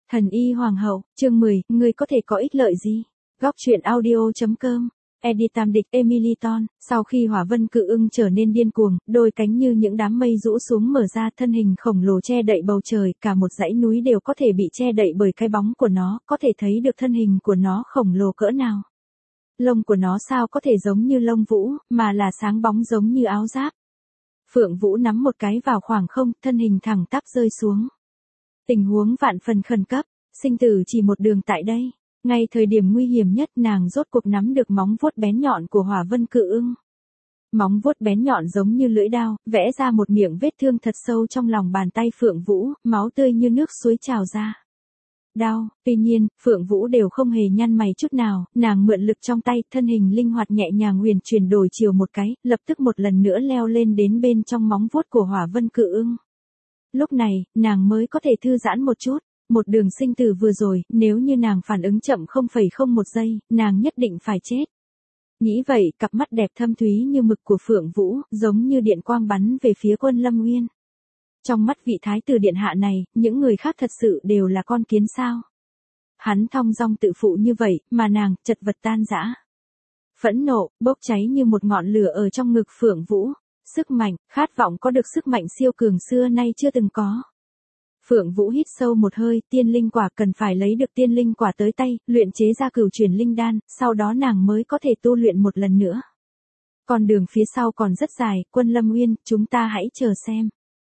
Thần y hoàng hậu, chương 10, ngươi có thể có ích lợi gì? Góc truyện audio.com. Edit tam địch Emily Ton, sau khi Hỏa Vân Cự Ưng trở nên điên cuồng, đôi cánh như những đám mây rũ xuống mở ra, thân hình khổng lồ che đậy bầu trời, cả một dãy núi đều có thể bị che đậy bởi cái bóng của nó, có thể thấy được thân hình của nó khổng lồ cỡ nào. Lông của nó sao có thể giống như lông vũ, mà là sáng bóng giống như áo giáp. Phượng Vũ nắm một cái vào khoảng không, thân hình thẳng tắp rơi xuống. Tình huống vạn phần khẩn cấp, sinh tử chỉ một đường tại đây. Ngay thời điểm nguy hiểm nhất, nàng rốt cuộc nắm được móng vuốt bén nhọn của Hỏa Vân Cự Ưng. Móng vuốt bén nhọn giống như lưỡi dao, vẽ ra một miệng vết thương thật sâu trong lòng bàn tay Phượng Vũ, máu tươi như nước suối trào ra. Đau, tuy nhiên, Phượng Vũ đều không hề nhăn mày chút nào, nàng mượn lực trong tay, thân hình linh hoạt nhẹ nhàng huyền chuyển đổi chiều một cái, lập tức một lần nữa leo lên đến bên trong móng vuốt của Hỏa Vân Cự Ưng. Lúc này, nàng mới có thể thư giãn một chút. Một đường sinh tử vừa rồi, nếu như nàng phản ứng chậm 0,01 giây, nàng nhất định phải chết. Nghĩ vậy, cặp mắt đẹp thâm thúy như mực của Phượng Vũ, giống như điện quang bắn về phía Quân Lâm Nguyên. Trong mắt vị thái tử điện hạ này, những người khác thật sự đều là con kiến sao. Hắn thong dong tự phụ như vậy, mà nàng, chật vật tan rã. Phẫn nộ, bốc cháy như một ngọn lửa ở trong ngực Phượng Vũ. Sức mạnh, khát vọng có được sức mạnh siêu cường xưa nay chưa từng có. Phượng Vũ hít sâu một hơi, tiên linh quả cần phải lấy được tiên linh quả tới tay, luyện chế ra cửu chuyển linh đan, sau đó nàng mới có thể tu luyện một lần nữa. Con đường phía sau còn rất dài, Quân Lâm Nguyên, chúng ta hãy chờ xem.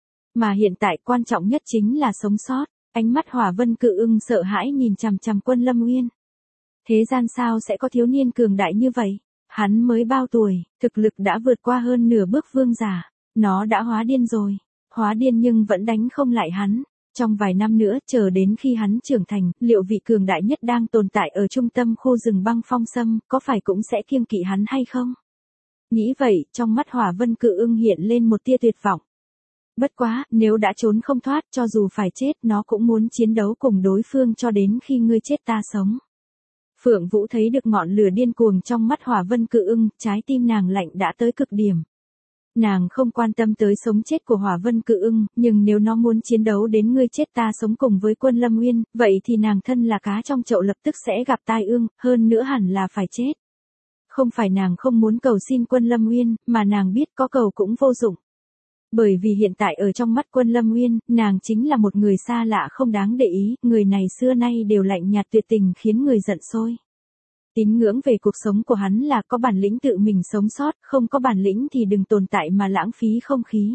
Mà hiện tại quan trọng nhất chính là sống sót. Ánh mắt Hỏa Vân Cự Ưng sợ hãi nhìn chằm chằm Quân Lâm Nguyên. Thế gian sao sẽ có thiếu niên cường đại như vậy? Hắn mới bao tuổi, thực lực đã vượt qua hơn nửa bước vương giả. Nó đã hóa điên rồi. Hóa điên nhưng vẫn đánh không lại hắn. Trong vài năm nữa, chờ đến khi hắn trưởng thành, liệu vị cường đại nhất đang tồn tại ở trung tâm khu rừng băng phong sâm, có phải cũng sẽ kiêng kỵ hắn hay không? Nghĩ vậy, trong mắt Hỏa Vân Cự Ưng hiện lên một tia tuyệt vọng. Bất quá, nếu đã trốn không thoát, cho dù phải chết, nó cũng muốn chiến đấu cùng đối phương cho đến khi ngươi chết ta sống. Phượng Vũ thấy được ngọn lửa điên cuồng trong mắt Hỏa Vân Cự Ưng, trái tim nàng lạnh đã tới cực điểm. Nàng không quan tâm tới sống chết của Hỏa Vân Cự Ưng, nhưng nếu nó muốn chiến đấu đến ngươi chết ta sống cùng với Quân Lâm Nguyên, vậy thì nàng thân là cá trong chậu lập tức sẽ gặp tai ương, hơn nữa hẳn là phải chết. Không phải nàng không muốn cầu xin Quân Lâm Nguyên, mà nàng biết có cầu cũng vô dụng. Bởi vì hiện tại ở trong mắt Quân Lâm Nguyên, nàng chính là một người xa lạ không đáng để ý, người này xưa nay đều lạnh nhạt tuyệt tình khiến người giận sôi. Tín ngưỡng về cuộc sống của hắn là có bản lĩnh tự mình sống sót, không có bản lĩnh thì đừng tồn tại mà lãng phí không khí.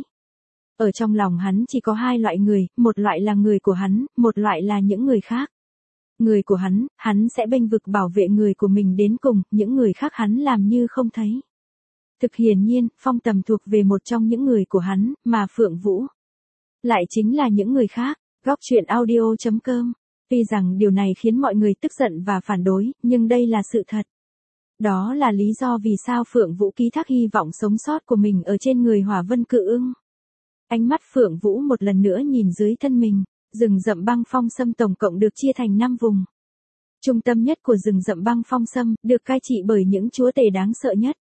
Ở trong lòng hắn chỉ có hai loại người, một loại là người của hắn, một loại là những người khác. Người của hắn sẽ bênh vực bảo vệ người của mình đến cùng, những người khác hắn làm như không thấy. Thực hiển nhiên, Phong Tầm thuộc về một trong những người của hắn, mà Phượng Vũ lại chính là những người khác. Góc truyện audio.com. Tuy rằng điều này khiến mọi người tức giận và phản đối, nhưng đây là sự thật. Đó là lý do vì sao Phượng Vũ ký thác hy vọng sống sót của mình ở trên người Hỏa Vân Cự Ưng. Ánh mắt Phượng Vũ một lần nữa nhìn dưới thân mình, rừng rậm băng phong sâm tổng cộng được chia thành 5 vùng. Trung tâm nhất của rừng rậm băng phong sâm, được cai trị bởi những chúa tể đáng sợ nhất.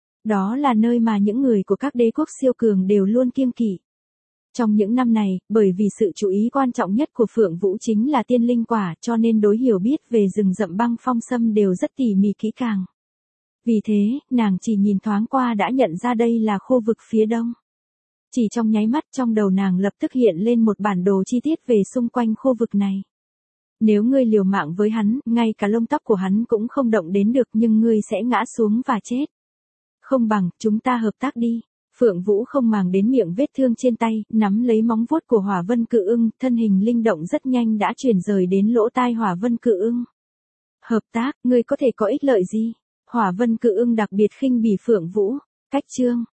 Đó là nơi mà những người của các đế quốc siêu cường đều luôn kiêng kỵ. Trong những năm này, bởi vì sự chú ý quan trọng nhất của Phượng Vũ chính là tiên linh quả, cho nên đối hiểu biết về rừng rậm băng phong sâm đều rất tỉ mỉ kỹ càng. Vì thế, nàng chỉ nhìn thoáng qua đã nhận ra đây là khu vực phía đông. Chỉ trong nháy mắt, trong đầu nàng lập tức hiện lên một bản đồ chi tiết về xung quanh khu vực này. Nếu ngươi liều mạng với hắn, ngay cả lông tóc của hắn cũng không động đến được, nhưng ngươi sẽ ngã xuống và chết. Không bằng, chúng ta hợp tác đi. Phượng Vũ không màng đến miệng vết thương trên tay, nắm lấy móng vuốt của Hỏa Vân Cự Ưng, thân hình linh động rất nhanh đã chuyển rời đến lỗ tai Hỏa Vân Cự Ưng. Hợp tác, ngươi có thể có ích lợi gì? Hỏa Vân Cự Ưng đặc biệt khinh bỉ Phượng Vũ. Cách chương.